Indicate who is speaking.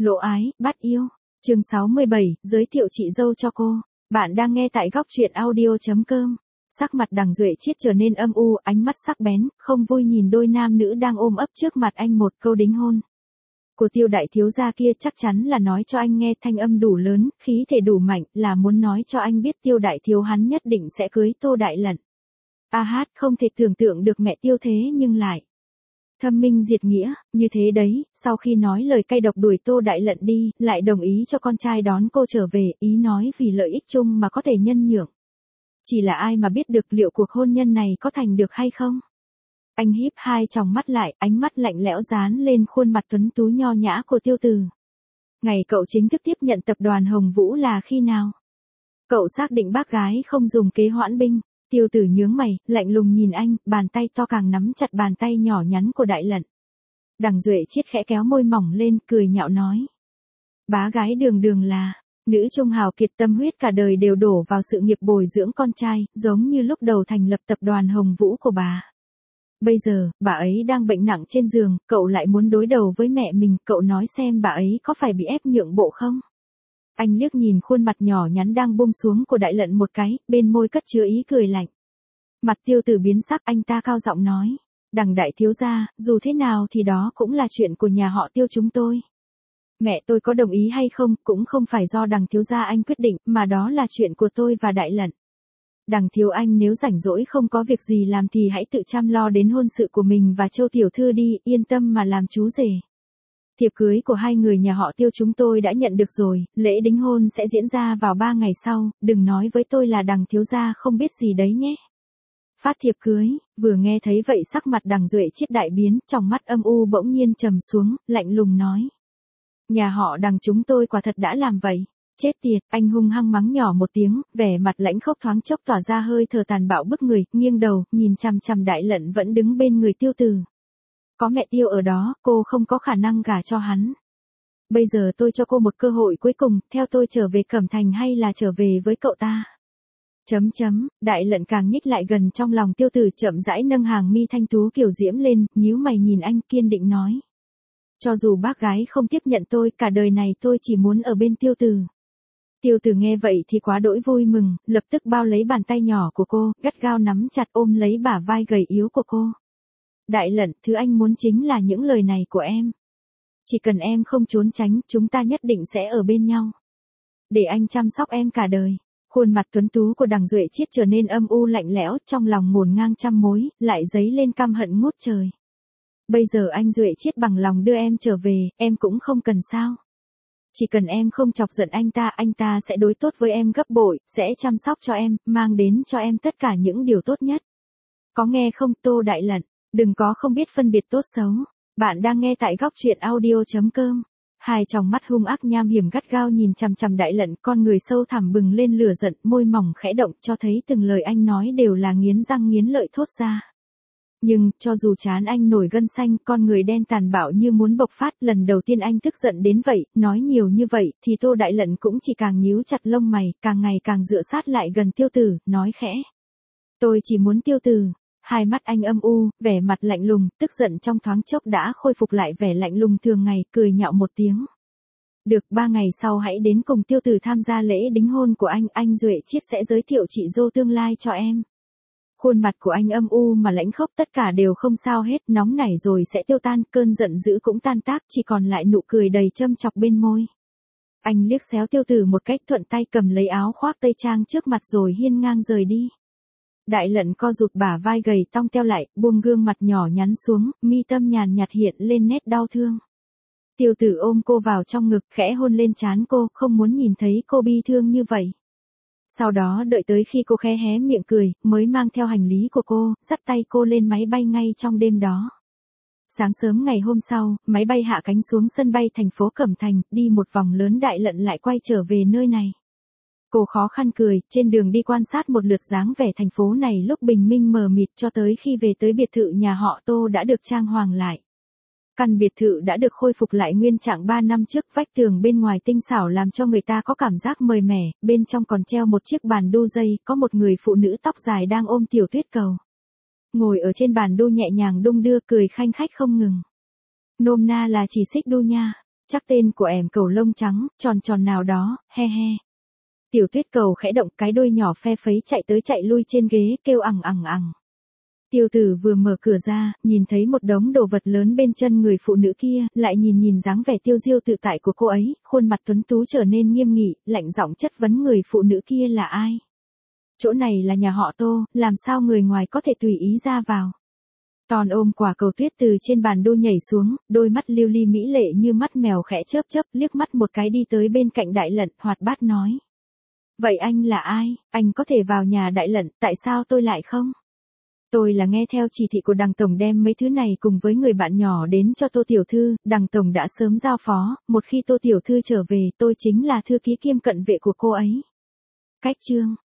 Speaker 1: Lộ ái, bắt yêu. Chương 67, giới thiệu chị dâu cho cô. Bạn đang nghe tại góc truyện audio.com. Sắc mặt Đằng Duệ Chiết trở nên âm u, ánh mắt sắc bén, không vui nhìn đôi nam nữ đang ôm ấp trước mặt anh một câu đính hôn. Của Tiêu đại thiếu gia kia chắc chắn là nói cho anh nghe, thanh âm đủ lớn, khí thể đủ mạnh, là muốn nói cho anh biết Tiêu đại thiếu hắn nhất định sẽ cưới Tô Đại Lận. A hát, không thể tưởng tượng được mẹ Tiêu thế nhưng lại thâm minh diệt nghĩa, như thế đấy, sau khi nói lời cay độc đuổi Tô Đại Lận đi, lại đồng ý cho con trai đón cô trở về, ý nói vì lợi ích chung mà có thể nhân nhượng. Chỉ là ai mà biết được liệu cuộc hôn nhân này có thành được hay không? Anh híp hai tròng mắt lại, ánh mắt lạnh lẽo dán lên khuôn mặt tuấn tú nho nhã của Tiêu Từ. Ngày cậu chính thức tiếp nhận tập đoàn Hồng Vũ là khi nào? Cậu xác định bác gái không dùng kế hoãn binh. Tiêu Tử nhướng mày, lạnh lùng nhìn anh, bàn tay to càng nắm chặt bàn tay nhỏ nhắn của Đại Lận. Đằng Duệ Chiết khẽ kéo môi mỏng lên, cười nhạo nói. Bá gái đường đường là nữ trung hào kiệt, tâm huyết cả đời đều đổ vào sự nghiệp bồi dưỡng con trai, giống như lúc đầu thành lập tập đoàn Hồng Vũ của bà. Bây giờ, bà ấy đang bệnh nặng trên giường, cậu lại muốn đối đầu với mẹ mình, cậu nói xem bà ấy có phải bị ép nhượng bộ không? Anh liếc nhìn khuôn mặt nhỏ nhắn đang buông xuống của Đại Lận một cái, bên môi cất chứa ý cười lạnh. Mặt Tiêu Tử biến sắc, anh ta cao giọng nói. Đằng đại thiếu gia, dù thế nào thì đó cũng là chuyện của nhà họ Tiêu chúng tôi. Mẹ tôi có đồng ý hay không, cũng không phải do đằng thiếu gia anh quyết định, mà đó là chuyện của tôi và Đại Lận. Đằng thiếu anh nếu rảnh rỗi không có việc gì làm thì hãy tự chăm lo đến hôn sự của mình và Châu tiểu thư đi, yên tâm mà làm chú rể. Thiệp cưới của hai người nhà họ Tiêu chúng tôi đã nhận được rồi, lễ đính hôn sẽ diễn ra vào 3 ngày sau, đừng nói với tôi là đằng thiếu gia không biết gì đấy nhé. Phát thiệp cưới, vừa nghe thấy vậy sắc mặt Đằng Duệ Chiết đại biến, trong mắt âm u bỗng nhiên trầm xuống, lạnh lùng nói. Nhà họ Đằng chúng tôi quả thật đã làm vậy. Chết tiệt, anh hung hăng mắng nhỏ một tiếng, vẻ mặt lãnh khốc thoáng chốc tỏa ra hơi thở tàn bạo bức người, nghiêng đầu, nhìn chằm chằm Đại Lận vẫn đứng bên người Tiêu Từ. Có mẹ Tiêu ở đó, cô không có khả năng gả cho hắn. Bây giờ tôi cho cô một cơ hội cuối cùng, theo tôi trở về Cẩm Thành hay là trở về với cậu ta? Đại Lận càng nhích lại gần trong lòng Tiêu Tử, chậm rãi nâng hàng mi thanh tú kiểu diễm lên, nhíu mày nhìn anh, kiên định nói. Cho dù bác gái không tiếp nhận tôi, cả đời này tôi chỉ muốn ở bên Tiêu Tử. Tiêu Tử nghe vậy thì quá đỗi vui mừng, lập tức bao lấy bàn tay nhỏ của cô, gắt gao nắm chặt ôm lấy bả vai gầy yếu của cô. Đại Lận, thứ anh muốn chính là những lời này của em. Chỉ cần em không trốn tránh, chúng ta nhất định sẽ ở bên nhau. Để anh chăm sóc em cả đời. Khuôn mặt tuấn tú của Đằng Duệ Chiết trở nên âm u lạnh lẽo, trong lòng ngổn ngang trăm mối, lại dấy lên căm hận ngút trời. Bây giờ anh Duệ Chiết bằng lòng đưa em trở về, em cũng không cần sao. Chỉ cần em không chọc giận anh ta sẽ đối tốt với em gấp bội, sẽ chăm sóc cho em, mang đến cho em tất cả những điều tốt nhất. Có nghe không, Tô Đại Lận? Đừng có không biết phân biệt tốt xấu. Bạn đang nghe tại góc truyện audio.com. Hai tròng mắt hung ác nham hiểm gắt gao nhìn chằm chằm Đại Lận, con người sâu thẳm bừng lên lửa giận, môi mỏng khẽ động, cho thấy từng lời anh nói đều là nghiến răng nghiến lợi thốt ra. Nhưng, cho dù trán anh nổi gân xanh, con người đen tàn bạo như muốn bộc phát, lần đầu tiên anh tức giận đến vậy, nói nhiều như vậy, thì Tô Đại Lận cũng chỉ càng nhíu chặt lông mày, càng ngày càng dựa sát lại gần Tiêu Tử, nói khẽ. Tôi chỉ muốn Tiêu Tử. Hai mắt anh âm u, vẻ mặt lạnh lùng, tức giận trong thoáng chốc đã khôi phục lại vẻ lạnh lùng thường ngày, cười nhạo một tiếng. Được, 3 ngày sau hãy đến cùng Tiêu Tử tham gia lễ đính hôn của anh Duệ Chiết sẽ giới thiệu chị dâu tương lai cho em. Khuôn mặt của anh âm u mà lãnh khốc, tất cả đều không sao hết, nóng nảy rồi sẽ tiêu tan, cơn giận dữ cũng tan tác, chỉ còn lại nụ cười đầy châm chọc bên môi. Anh liếc xéo Tiêu Tử một cách thuận tay, cầm lấy áo khoác tây trang trước mặt rồi hiên ngang rời đi. Đại Lận co rụt bả vai gầy tong teo lại, buông gương mặt nhỏ nhắn xuống, mi tâm nhàn nhạt hiện lên nét đau thương. Tiêu Tử ôm cô vào trong ngực, khẽ hôn lên trán cô, không muốn nhìn thấy cô bi thương như vậy. Sau đó đợi tới khi cô khẽ hé miệng cười, mới mang theo hành lý của cô, dắt tay cô lên máy bay ngay trong đêm đó. Sáng sớm ngày hôm sau, máy bay hạ cánh xuống sân bay thành phố Cẩm Thành, đi một vòng lớn Đại Lận lại quay trở về nơi này. Cô khó khăn cười, trên đường đi quan sát một lượt dáng vẻ thành phố này lúc bình minh mờ mịt cho tới khi về tới biệt thự nhà họ Tô đã được trang hoàng lại. Căn biệt thự đã được khôi phục lại nguyên trạng 3 năm trước, vách tường bên ngoài tinh xảo làm cho người ta có cảm giác mới mẻ, bên trong còn treo một chiếc bàn đu dây, có một người phụ nữ tóc dài đang ôm tiểu tuyết cầu. Ngồi ở trên bàn đu nhẹ nhàng đung đưa cười khanh khách không ngừng. Nôm na là chỉ xích đu nha. chắc tên của em cầu lông trắng, tròn tròn nào đó, he he. Tiểu Tuyết cầu khẽ động, cái đuôi nhỏ phe phẩy chạy tới chạy lui trên ghế, kêu ằng ằng ằng. Tiêu Tử vừa mở cửa ra, nhìn thấy một đống đồ vật lớn bên chân người phụ nữ kia, lại nhìn dáng vẻ tiêu diêu tự tại của cô ấy, khuôn mặt tuấn tú trở nên nghiêm nghị, lạnh giọng chất vấn người phụ nữ kia là ai. Chỗ này là nhà họ Tô, làm sao người ngoài có thể tùy ý ra vào. Toàn ôm quả cầu tuyết từ trên bàn đu nhảy xuống, đôi mắt lưu ly mỹ lệ như mắt mèo khẽ chớp chớp, liếc mắt một cái đi tới bên cạnh Đại Lận, hoạt bát nói. Vậy anh là ai, anh có thể vào nhà Đại Lận, tại sao tôi lại không? Tôi là nghe theo chỉ thị của Đằng Tổng đem mấy thứ này cùng với người bạn nhỏ đến cho Tô Tiểu Thư, Đằng Tổng đã sớm giao phó, một khi Tô Tiểu Thư trở về tôi chính là thư ký kiêm cận vệ của cô ấy. Cách chương